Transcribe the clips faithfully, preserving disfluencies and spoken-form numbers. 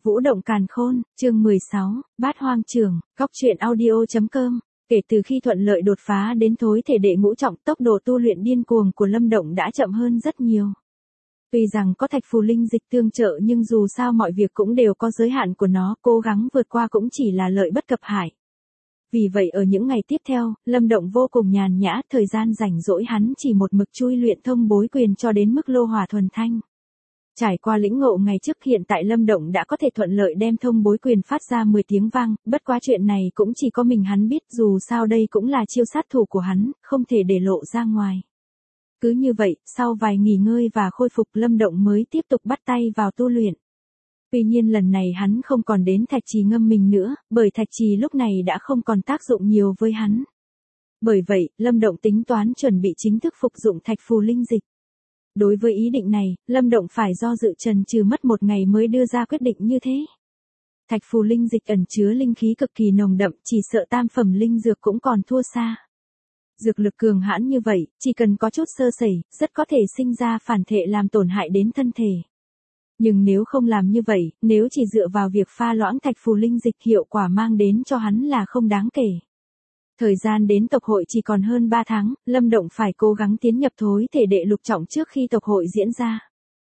Vũ động càn khôn, chương mười sáu, Bát Hoang Trưởng, Góc truyện audio.com. Kể từ khi thuận lợi đột phá đến thối thể đệ ngũ trọng, tốc độ tu luyện điên cuồng của Lâm Động đã chậm hơn rất nhiều. Tuy rằng có thạch phù linh dịch tương trợ nhưng dù sao mọi việc cũng đều có giới hạn của nó, cố gắng vượt qua cũng chỉ là lợi bất cập hại. Vì vậy ở những ngày tiếp theo, Lâm Động vô cùng nhàn nhã, thời gian rảnh rỗi hắn chỉ một mực chui luyện thông bối quyền cho đến mức lô hỏa thuần thanh. Trải qua lĩnh ngộ ngày trước, hiện tại Lâm Động đã có thể thuận lợi đem thông bối quyền phát ra mười tiếng vang, bất quá chuyện này cũng chỉ có mình hắn biết, dù sao đây cũng là chiêu sát thủ của hắn, không thể để lộ ra ngoài. Cứ như vậy, sau vài nghỉ ngơi và khôi phục, Lâm Động mới tiếp tục bắt tay vào tu luyện. Tuy nhiên lần này hắn không còn đến thạch trì ngâm mình nữa, bởi thạch trì lúc này đã không còn tác dụng nhiều với hắn. Bởi vậy, Lâm Động tính toán chuẩn bị chính thức phục dụng thạch phù linh dịch. Đối với ý định này, Lâm Động phải do dự chần chừ mất một ngày mới đưa ra quyết định như thế. Thạch phù linh dịch ẩn chứa linh khí cực kỳ nồng đậm, chỉ sợ tam phẩm linh dược cũng còn thua xa. Dược lực cường hãn như vậy, chỉ cần có chút sơ sẩy, rất có thể sinh ra phản thể làm tổn hại đến thân thể. Nhưng nếu không làm như vậy, nếu chỉ dựa vào việc pha loãng thạch phù linh dịch, hiệu quả mang đến cho hắn là không đáng kể. Thời gian đến tộc hội chỉ còn hơn ba tháng, Lâm Động phải cố gắng tiến nhập thối thể đệ lục trọng trước khi tộc hội diễn ra.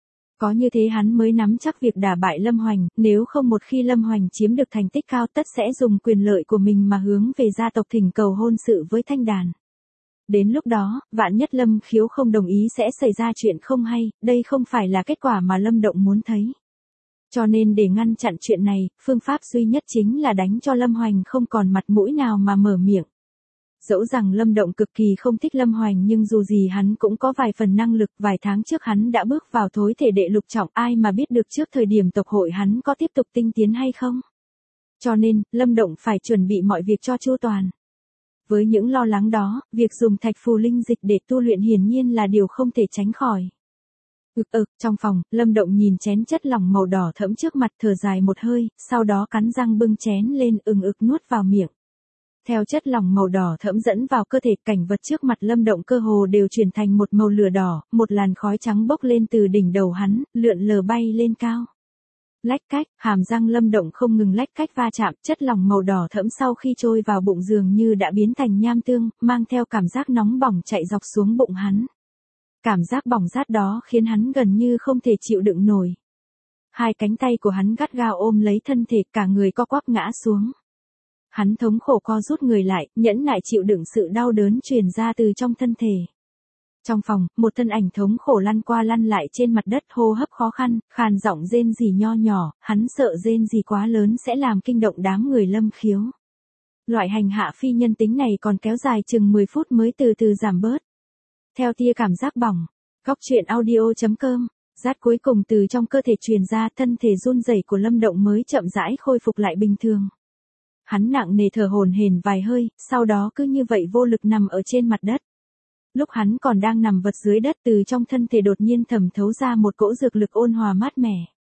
Có như thế hắn mới nắm chắc việc đả bại Lâm Hoành, nếu không một khi Lâm Hoành chiếm được thành tích cao tất sẽ dùng quyền lợi của mình mà hướng về gia tộc thỉnh cầu hôn sự với Thanh Đàn. Đến lúc đó, vạn nhất Lâm Khiếu không đồng ý sẽ xảy ra chuyện không hay, đây không phải là kết quả mà Lâm Động muốn thấy. Cho nên để ngăn chặn chuyện này, phương pháp duy nhất chính là đánh cho Lâm Hoành không còn mặt mũi nào mà mở miệng. Dẫu rằng Lâm Động cực kỳ không thích Lâm Hoành nhưng dù gì hắn cũng có vài phần năng lực, vài tháng trước hắn đã bước vào thối thể đệ lục trọng, ai mà biết được trước thời điểm tộc hội hắn có tiếp tục tinh tiến hay không. Cho nên, Lâm Động phải chuẩn bị mọi việc cho chu toàn. Với những lo lắng đó, việc dùng thạch phù linh dịch để tu luyện hiển nhiên là điều không thể tránh khỏi. Ực ực, trong phòng, Lâm Động nhìn chén chất lỏng màu đỏ thẫm trước mặt, thở dài một hơi, sau đó cắn răng bưng chén lên ừng ực nuốt vào miệng. Theo chất lỏng màu đỏ thẫm dẫn vào cơ thể, cảnh vật trước mặt Lâm Động cơ hồ đều chuyển thành một màu lửa đỏ, một làn khói trắng bốc lên từ đỉnh đầu hắn, lượn lờ bay lên cao. Lách cách, hàm răng Lâm Động không ngừng lách cách va chạm, chất lỏng màu đỏ thẫm sau khi trôi vào bụng dường như đã biến thành nham tương, mang theo cảm giác nóng bỏng chạy dọc xuống bụng hắn. Cảm giác bỏng rát đó khiến hắn gần như không thể chịu đựng nổi. Hai cánh tay của hắn gắt gao ôm lấy thân thể, cả người co quắp ngã xuống. Hắn thống khổ co rút người lại, nhẫn nại chịu đựng sự đau đớn truyền ra từ trong thân thể. Trong phòng, một thân ảnh thống khổ lăn qua lăn lại trên mặt đất, hô hấp khó khăn, khàn giọng rên rỉ nho nhỏ, hắn sợ rên rỉ quá lớn sẽ làm kinh động đám người Lâm Khiếu. Loại hành hạ phi nhân tính này còn kéo dài chừng mười phút mới từ từ giảm bớt. Theo tia cảm giác bỏng, Góc truyện audio.com, rát cuối cùng từ trong cơ thể truyền ra, thân thể run rẩy của Lâm Động mới chậm rãi khôi phục lại bình thường. Hắn nặng nề thở hổn hển vài hơi, sau đó cứ như vậy vô lực nằm ở trên mặt đất. Lúc hắn còn đang nằm vật dưới đất, từ trong thân thể đột nhiên thẩm thấu ra một cỗ dược lực ôn hòa mát mẻ.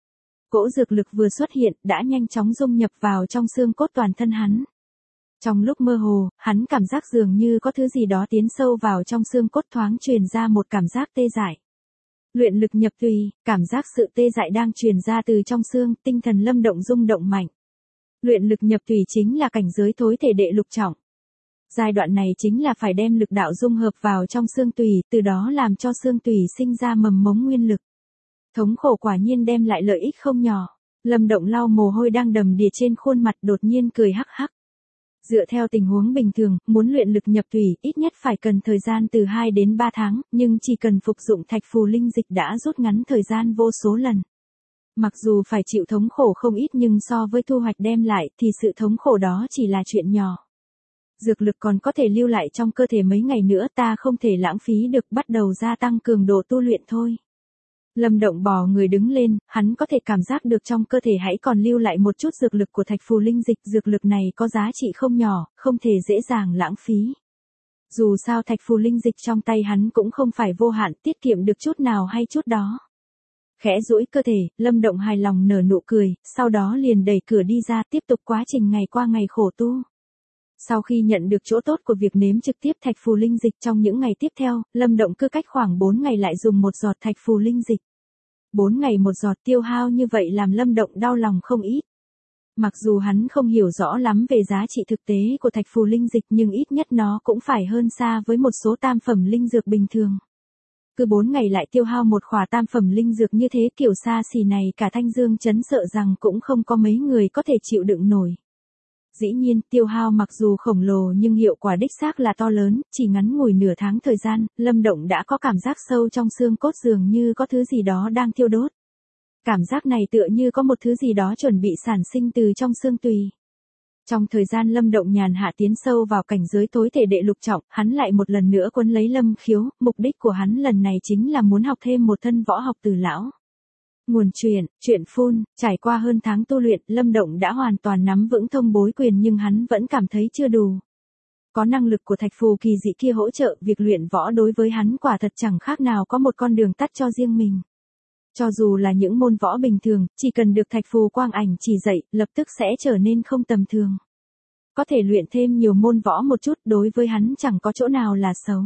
Cỗ dược lực vừa xuất hiện, đã nhanh chóng dung nhập vào trong xương cốt toàn thân hắn. Trong lúc mơ hồ, hắn cảm giác dường như có thứ gì đó tiến sâu vào trong xương cốt, thoáng truyền ra một cảm giác tê dại. Luyện lực nhập tùy, cảm giác sự tê dại đang truyền ra từ trong xương, tinh thần Lâm Động rung động mạnh. Luyện lực nhập tùy chính là cảnh giới thối thể đệ lục trọng. Giai đoạn này chính là phải đem lực đạo dung hợp vào trong xương tùy, từ đó làm cho xương tùy sinh ra mầm mống nguyên lực. Thống khổ quả nhiên đem lại lợi ích không nhỏ. Lâm Động lau mồ hôi đang đầm đìa trên khuôn mặt, đột nhiên cười hắc hắc. Dựa theo tình huống bình thường, muốn luyện lực nhập tùy, ít nhất phải cần thời gian từ hai đến ba tháng, nhưng chỉ cần phục dụng thạch phù linh dịch đã rút ngắn thời gian vô số lần. Mặc dù phải chịu thống khổ không ít nhưng so với thu hoạch đem lại thì sự thống khổ đó chỉ là chuyện nhỏ. Dược lực còn có thể lưu lại trong cơ thể mấy ngày nữa, ta không thể lãng phí được, bắt đầu gia tăng cường độ tu luyện thôi. Lâm Động bò người đứng lên, hắn có thể cảm giác được trong cơ thể hãy còn lưu lại một chút dược lực của thạch phù linh dịch, dược lực này có giá trị không nhỏ, không thể dễ dàng lãng phí. Dù sao thạch phù linh dịch trong tay hắn cũng không phải vô hạn, tiết kiệm được chút nào hay chút đó. Khẽ duỗi cơ thể, Lâm Động hài lòng nở nụ cười, sau đó liền đẩy cửa đi ra, tiếp tục quá trình ngày qua ngày khổ tu. Sau khi nhận được chỗ tốt của việc nếm trực tiếp thạch phù linh dịch, trong những ngày tiếp theo, Lâm Động cứ cách khoảng bốn ngày lại dùng một giọt thạch phù linh dịch. Bốn ngày một giọt tiêu hao như vậy làm Lâm Động đau lòng không ít. Mặc dù hắn không hiểu rõ lắm về giá trị thực tế của thạch phù linh dịch nhưng ít nhất nó cũng phải hơn xa với một số tam phẩm linh dược bình thường. Cứ bốn ngày lại tiêu hao một khỏa tam phẩm linh dược như thế kiểu xa xỉ này cả Thanh Dương trấn sợ rằng cũng không có mấy người có thể chịu đựng nổi. Dĩ nhiên tiêu hao mặc dù khổng lồ nhưng hiệu quả đích xác là to lớn, chỉ ngắn ngủi nửa tháng thời gian, Lâm Động đã có cảm giác sâu trong xương cốt dường như có thứ gì đó đang thiêu đốt. Cảm giác này tựa như có một thứ gì đó chuẩn bị sản sinh từ trong xương tùy. Trong thời gian Lâm Động nhàn hạ tiến sâu vào cảnh giới tối thể đệ lục trọng, hắn lại một lần nữa quấn lấy Lâm Khiếu, mục đích của hắn lần này chính là muốn học thêm một thân võ học từ lão. Nguồn truyền, truyện phun, trải qua hơn tháng tu luyện, Lâm Động đã hoàn toàn nắm vững thông bối quyền nhưng hắn vẫn cảm thấy chưa đủ. Có năng lực của thạch phù kỳ dị kia hỗ trợ, việc luyện võ đối với hắn quả thật chẳng khác nào có một con đường tắt cho riêng mình. Cho dù là những môn võ bình thường, chỉ cần được thạch phù quang ảnh chỉ dạy, lập tức sẽ trở nên không tầm thường. Có thể luyện thêm nhiều môn võ một chút đối với hắn chẳng có chỗ nào là xấu.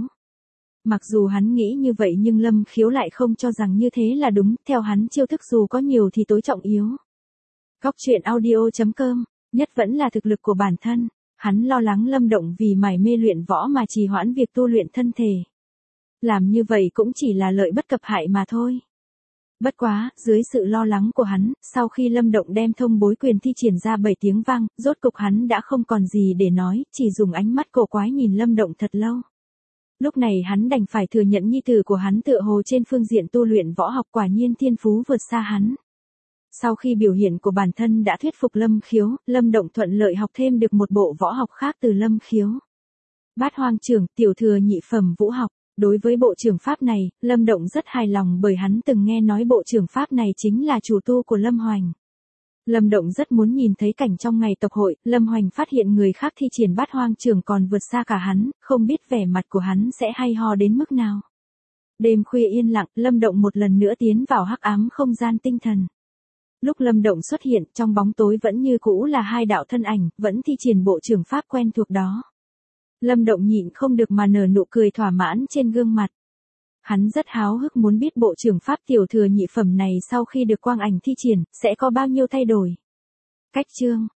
Mặc dù hắn nghĩ như vậy nhưng Lâm Khiếu lại không cho rằng như thế là đúng, theo hắn chiêu thức dù có nhiều thì tối trọng yếu. Góc truyện audio chấm com, nhất vẫn là thực lực của bản thân, hắn lo lắng Lâm Động vì mải mê luyện võ mà trì hoãn việc tu luyện thân thể. Làm như vậy cũng chỉ là lợi bất cập hại mà thôi. Bất quá, dưới sự lo lắng của hắn, sau khi Lâm Động đem thông bối quyền thi triển ra bảy tiếng vang, rốt cục hắn đã không còn gì để nói, chỉ dùng ánh mắt cổ quái nhìn Lâm Động thật lâu. Lúc này hắn đành phải thừa nhận nhi tử của hắn tựa hồ trên phương diện tu luyện võ học quả nhiên thiên phú vượt xa hắn. Sau khi biểu hiện của bản thân đã thuyết phục Lâm Khiếu, Lâm Động thuận lợi học thêm được một bộ võ học khác từ Lâm Khiếu. Bát Hoang Trưởng, tiểu thừa nhị phẩm vũ học. Đối với bộ trưởng pháp này, Lâm Động rất hài lòng bởi hắn từng nghe nói bộ trưởng pháp này chính là chủ tu của Lâm Hoành. Lâm Động rất muốn nhìn thấy cảnh trong ngày tộc hội, Lâm Hoành phát hiện người khác thi triển Bát Hoang Trưởng còn vượt xa cả hắn, không biết vẻ mặt của hắn sẽ hay ho đến mức nào. Đêm khuya yên lặng, Lâm Động một lần nữa tiến vào hắc ám không gian tinh thần. Lúc Lâm Động xuất hiện, trong bóng tối vẫn như cũ là hai đạo thân ảnh, vẫn thi triển bộ trưởng pháp quen thuộc đó. Lâm Động nhịn không được mà nở nụ cười thỏa mãn trên gương mặt. Hắn rất háo hức muốn biết bộ trưởng pháp tiểu thừa nhị phẩm này sau khi được quang ảnh thi triển, sẽ có bao nhiêu thay đổi. Cách chương,